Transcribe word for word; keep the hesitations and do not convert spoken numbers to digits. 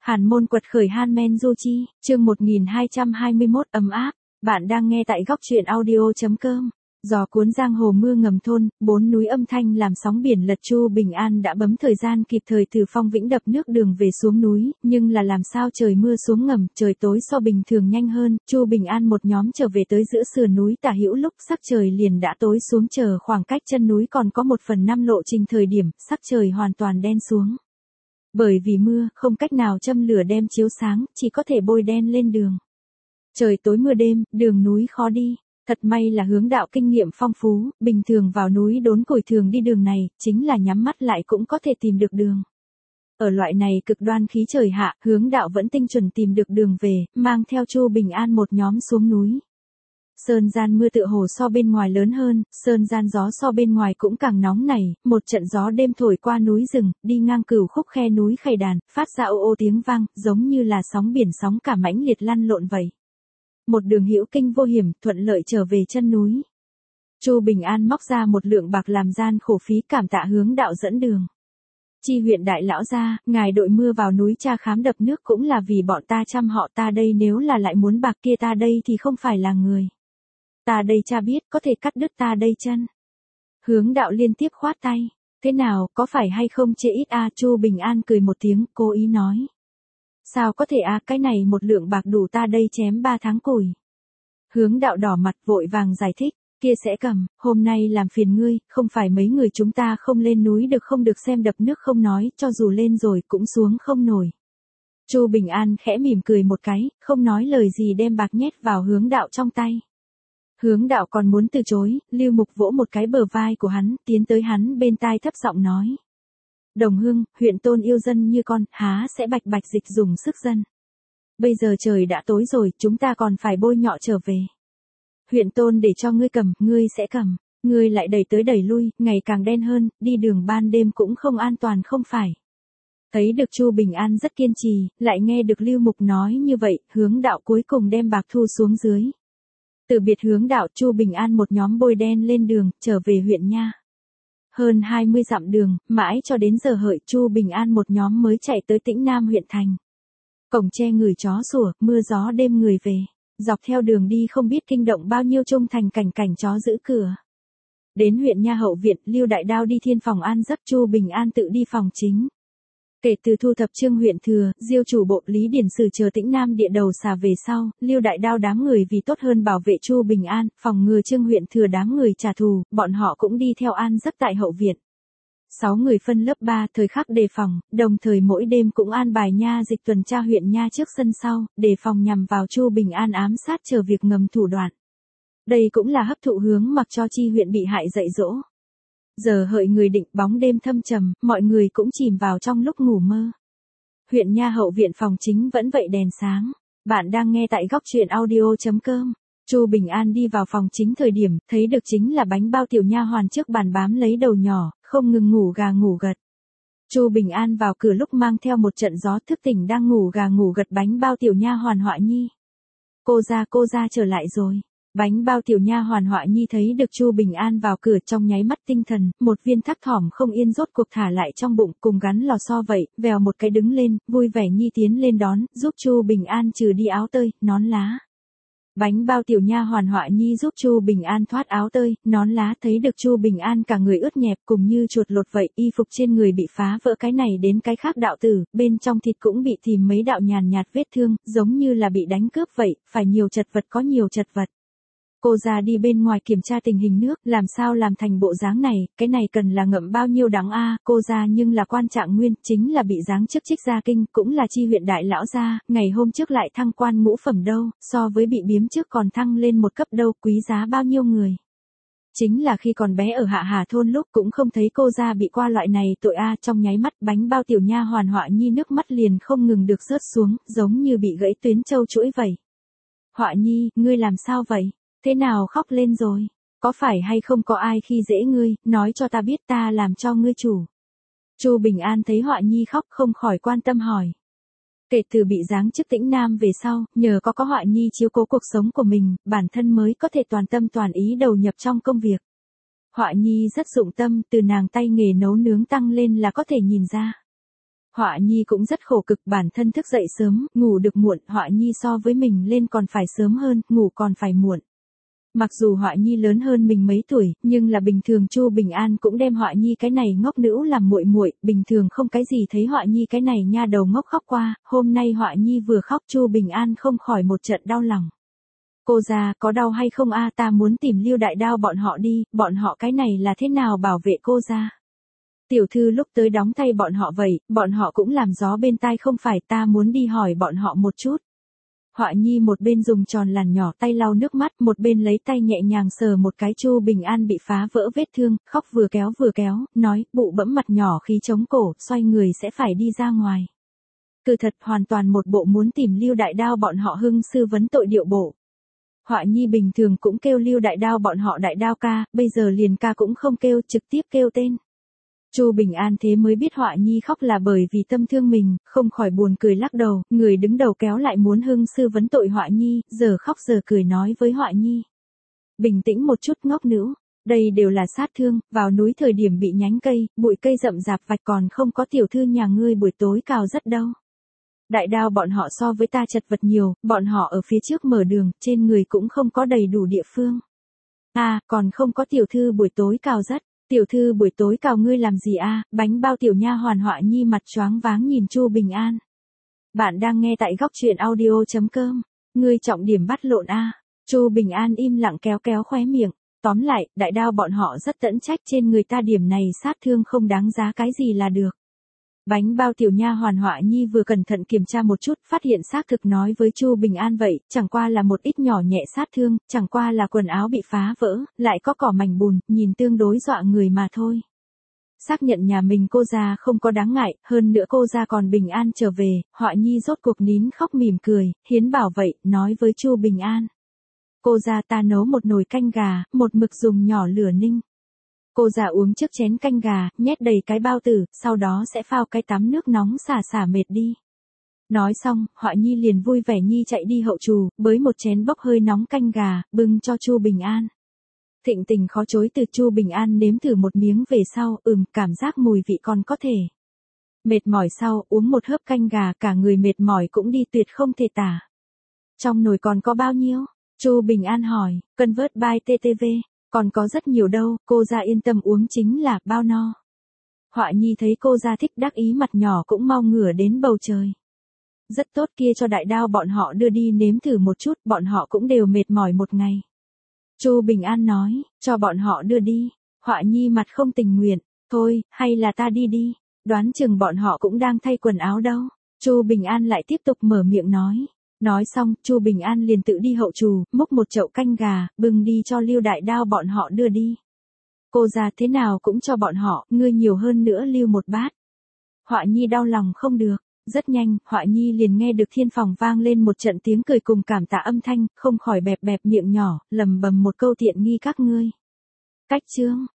Hàn môn quật khởi Hanmen Du Chi, chương một nghìn hai trăm hai mươi mốt ấm áp. Bạn đang nghe tại góc truyện audio.com. Gió cuốn giang hồ mưa ngầm thôn, bốn núi âm thanh làm sóng biển lật. Chu Bình An đã bấm thời gian kịp thời từ Phong Vĩnh đập nước đường về xuống núi, nhưng là làm sao trời mưa xuống ngầm, trời tối so bình thường nhanh hơn. Chu Bình An một nhóm trở về tới giữa sườn núi Tả Hữu lúc sắc trời liền đã tối xuống, chờ khoảng cách chân núi còn có một phần năm lộ trình thời điểm, sắc trời hoàn toàn đen xuống. Bởi vì mưa, không cách nào châm lửa đem chiếu sáng, chỉ có thể bôi đen lên đường. Trời tối mưa đêm, đường núi khó đi. Thật may là Hướng Đạo kinh nghiệm phong phú, bình thường vào núi đốn củi thường đi đường này, chính là nhắm mắt lại cũng có thể tìm được đường. Ở loại này cực đoan khí trời hạ, Hướng Đạo vẫn tinh chuẩn tìm được đường về, mang theo Chu Bình An một nhóm xuống núi. Sơn gian mưa tựa hồ so bên ngoài lớn hơn, sơn gian gió so bên ngoài cũng càng nóng này, một trận gió đêm thổi qua núi rừng, đi ngang cửu khúc khe núi Khầy Đàn, phát ra ô ô tiếng vang, giống như là sóng biển sóng cả mãnh liệt lăn lộn vậy. Một đường hữu kinh vô hiểm, thuận lợi trở về chân núi. Chu Bình An móc ra một lượng bạc làm gian khổ phí, cảm tạ Hướng Đạo dẫn đường. Chi huyện đại lão gia, ngài đội mưa vào núi tra khám đập nước cũng là vì bọn ta chăm họ, ta đây nếu là lại muốn bạc kia ta đây thì không phải là người. Ta đây cha biết có thể cắt đứt ta đây chân. Hướng Đạo liên tiếp khoát tay. Thế nào, có phải hay không chê ít a? À? Chu Bình An cười một tiếng, cố ý nói. Sao có thể a? À? Cái này một lượng bạc đủ ta đây chém ba tháng củi. Hướng Đạo đỏ mặt vội vàng giải thích. Kia sẽ cầm, hôm nay làm phiền ngươi, không phải mấy người chúng ta không lên núi được không được xem đập nước không nói, cho dù lên rồi cũng xuống không nổi. Chu Bình An khẽ mỉm cười một cái, không nói lời gì đem bạc nhét vào Hướng Đạo trong tay. Hướng Đạo còn muốn từ chối, Lưu Mục vỗ một cái bờ vai của hắn, tiến tới hắn bên tai thấp giọng nói. Đồng Hưng, huyện Tôn yêu dân như con, há sẽ bạch bạch dịch dùng sức dân. Bây giờ trời đã tối rồi, chúng ta còn phải bôi nhọ trở về. Huyện Tôn để cho ngươi cầm, ngươi sẽ cầm, ngươi lại đẩy tới đẩy lui, ngày càng đen hơn, đi đường ban đêm cũng không an toàn không phải. Thấy được Chu Bình An rất kiên trì, lại nghe được Lưu Mục nói như vậy, Hướng Đạo cuối cùng đem bạc thu xuống dưới. Từ biệt Hướng Đạo, Chu Bình An một nhóm bôi đen lên đường, trở về huyện nha. Hơn hai mươi dặm đường, mãi cho đến giờ hợi, Chu Bình An một nhóm mới chạy tới Tĩnh Nam huyện thành. Cổng tre người chó sủa, mưa gió đêm người về. Dọc theo đường đi không biết kinh động bao nhiêu trung thành cảnh cảnh chó giữ cửa. Đến huyện nha hậu viện, Lưu Đại Đao đi thiên phòng an giấc, Chu Bình An tự đi phòng chính. Kể từ thu thập Trương huyện thừa, Diêu chủ bộ Lý Điển Sử chờ Tĩnh Nam địa đầu xà về sau, Lưu Đại Đao đám người vì tốt hơn bảo vệ Chu Bình An, phòng ngừa Trương huyện thừa đám người trả thù, bọn họ cũng đi theo an giấc tại hậu viện. Sáu người phân lớp ba, thời khắc đề phòng, đồng thời mỗi đêm cũng an bài nha dịch tuần tra huyện nha trước sân sau, đề phòng nhằm vào Chu Bình An ám sát chờ việc ngầm thủ đoạn. Đây cũng là hấp thụ hướng mặc cho chi huyện bị hại dạy dỗ. Giờ hợi người định, bóng đêm thâm trầm, mọi người cũng chìm vào trong lúc ngủ mơ. Huyện nha hậu viện phòng chính vẫn vậy đèn sáng. Bạn đang nghe tại góc truyện audio.com. Chu Bình An đi vào phòng chính thời điểm, thấy được chính là bánh bao tiểu nha hoàn trước bàn bám lấy đầu nhỏ, không ngừng ngủ gà ngủ gật. Chu Bình An vào cửa lúc mang theo một trận gió, thức tỉnh đang ngủ gà ngủ gật bánh bao tiểu nha hoàn Họa Nhi. Cô ra cô ra trở lại rồi. Bánh bao tiểu nha hoàn Họa Nhi thấy được Chu Bình An vào cửa trong nháy mắt tinh thần, một viên thấp thỏm không yên rốt cuộc thả lại trong bụng, cùng gắn lò xo vậy, vèo một cái đứng lên, vui vẻ nhi tiến lên đón, giúp Chu Bình An trừ đi áo tơi, nón lá. Bánh bao tiểu nha hoàn Họa Nhi giúp Chu Bình An thoát áo tơi, nón lá, thấy được Chu Bình An cả người ướt nhẹp cùng như chuột lột vậy, y phục trên người bị phá vỡ cái này đến cái khác đạo tử, bên trong thịt cũng bị tìm mấy đạo nhàn nhạt vết thương, giống như là bị đánh cướp vậy, phải nhiều chật vật có nhiều chật vật. Cô ra đi bên ngoài kiểm tra tình hình nước, làm sao làm thành bộ dáng này, cái này cần là ngậm bao nhiêu đắng a? À, cô ra nhưng là quan trạng nguyên, chính là bị giáng chức trích gia kinh, cũng là chi huyện đại lão gia, ngày hôm trước lại thăng quan ngũ phẩm đâu, so với bị biếm trước còn thăng lên một cấp đâu, quý giá bao nhiêu người. Chính là khi còn bé ở Hạ Hà thôn lúc cũng không thấy cô ra bị qua loại này tội a, à, trong nháy mắt bánh bao tiểu nha hoàn Họa Nhi nước mắt liền không ngừng được rớt xuống, giống như bị gãy tuyến châu chuỗi vậy. Họa Nhi, ngươi làm sao vậy? Thế nào khóc lên rồi? Có phải hay không có ai khi dễ ngươi, nói cho ta biết ta làm cho ngươi chủ. Chu Bình An thấy Họa Nhi khóc không khỏi quan tâm hỏi. Kể từ bị giáng chức Tĩnh Nam về sau, nhờ có có Họa Nhi chiếu cố cuộc sống của mình, bản thân mới có thể toàn tâm toàn ý đầu nhập trong công việc. Họa Nhi rất dụng tâm, từ nàng tay nghề nấu nướng tăng lên là có thể nhìn ra. Họa Nhi cũng rất khổ cực, bản thân thức dậy sớm, ngủ được muộn, Họa Nhi so với mình lên còn phải sớm hơn, ngủ còn phải muộn. Mặc dù Họa Nhi lớn hơn mình mấy tuổi, nhưng là bình thường Chu Bình An cũng đem Họa Nhi cái này ngốc nữ làm muội muội, bình thường không cái gì thấy Họa Nhi cái này nha đầu ngốc khóc qua, hôm nay Họa Nhi vừa khóc Chu Bình An không khỏi một trận đau lòng. Cô già, có đau hay không a, ta muốn tìm Lưu Đại Đao bọn họ đi, bọn họ cái này là thế nào bảo vệ cô già? Tiểu thư lúc tới đóng tay bọn họ vậy, bọn họ cũng làm gió bên tai không phải, ta muốn đi hỏi bọn họ một chút. Họa Nhi một bên dùng tròn làn nhỏ tay lau nước mắt, một bên lấy tay nhẹ nhàng sờ một cái Chu Bình An bị phá vỡ vết thương, khóc vừa kéo vừa kéo, nói, bụ bẫm mặt nhỏ khí chống cổ, xoay người sẽ phải đi ra ngoài. Cứ thật hoàn toàn một bộ muốn tìm Lưu Đại Đao bọn họ hưng sư vấn tội điệu bộ. Họa Nhi bình thường cũng kêu Lưu Đại Đao bọn họ Đại Đao ca, bây giờ liền ca cũng không kêu, trực tiếp kêu tên. Chu Bình An thế mới biết Họa Nhi khóc là bởi vì tâm thương mình, không khỏi buồn cười lắc đầu, người đứng đầu kéo lại muốn hưng sư vấn tội Họa Nhi, giờ khóc giờ cười nói với Họa Nhi. Bình tĩnh một chút ngốc nữ, đây đều là sát thương, vào núi thời điểm bị nhánh cây, bụi cây rậm rạp vạch còn không có tiểu thư nhà ngươi buổi tối cào rất đâu. Đại Đao bọn họ so với ta chật vật nhiều, bọn họ ở phía trước mở đường, trên người cũng không có đầy đủ địa phương. À, còn không có tiểu thư buổi tối cào rất. Tiểu thư buổi tối cào ngươi làm gì a? À? Bánh bao tiểu nha hoàn Họa Nhi mặt choáng váng nhìn Chu Bình An. Bạn đang nghe tại góc truyện audio chấm com. Ngươi trọng điểm bắt lộn a. À? Chu Bình An im lặng kéo kéo khóe miệng. Tóm lại, Đại Đao bọn họ rất tẫn trách, trên người ta điểm này sát thương không đáng giá cái gì là được. Bánh bao tiểu nha hoàn Họa Nhi vừa cẩn thận kiểm tra một chút, phát hiện xác thực nói với Chu Bình An vậy, chẳng qua là một ít nhỏ nhẹ sát thương, chẳng qua là quần áo bị phá vỡ, lại có cỏ mảnh bùn, nhìn tương đối dọa người mà thôi. Xác nhận nhà mình cô già không có đáng ngại, hơn nữa cô già còn bình an trở về, Họa Nhi rốt cuộc nín khóc mỉm cười, hiến bảo vậy, nói với Chu Bình An. Cô già ta nấu một nồi canh gà, một mực dùng nhỏ lửa ninh. Cô già uống trước chén canh gà, nhét đầy cái bao tử, sau đó sẽ phao cái tắm nước nóng xả xả mệt đi. Nói xong, Họa Nhi liền vui vẻ nhi chạy đi hậu trù, bới một chén bốc hơi nóng canh gà, bưng cho Chu Bình An. Thịnh tình khó chối từ Chu Bình An nếm thử một miếng về sau, ừm, cảm giác mùi vị còn có thể. Mệt mỏi sau, uống một hớp canh gà, cả người mệt mỏi cũng đi tuyệt không thể tả. Trong nồi còn có bao nhiêu? Chu Bình An hỏi, Convert by tê tê vê. Còn có rất nhiều đâu, cô ra yên tâm uống chính là bao no. Họa Nhi thấy cô ra thích đắc ý mặt nhỏ cũng mau ngửa đến bầu trời. Rất tốt, kia cho Đại Đao bọn họ đưa đi nếm thử một chút, bọn họ cũng đều mệt mỏi một ngày. Chu Bình An nói, cho bọn họ đưa đi. Họa Nhi mặt không tình nguyện, thôi, hay là ta đi đi, đoán chừng bọn họ cũng đang thay quần áo đâu. Chu Bình An lại tiếp tục mở miệng nói. Nói xong, Chu Bình An liền tự đi hậu trù, múc một chậu canh gà, bưng đi cho Lưu Đại Đao bọn họ đưa đi. Cô già thế nào cũng cho bọn họ, ngươi nhiều hơn nữa lưu một bát. Họa Nhi đau lòng không được. Rất nhanh, Họa Nhi liền nghe được thiên phòng vang lên một trận tiếng cười cùng cảm tạ âm thanh, không khỏi bẹp bẹp miệng nhỏ, lầm bầm một câu tiện nghi các ngươi. Cách chương.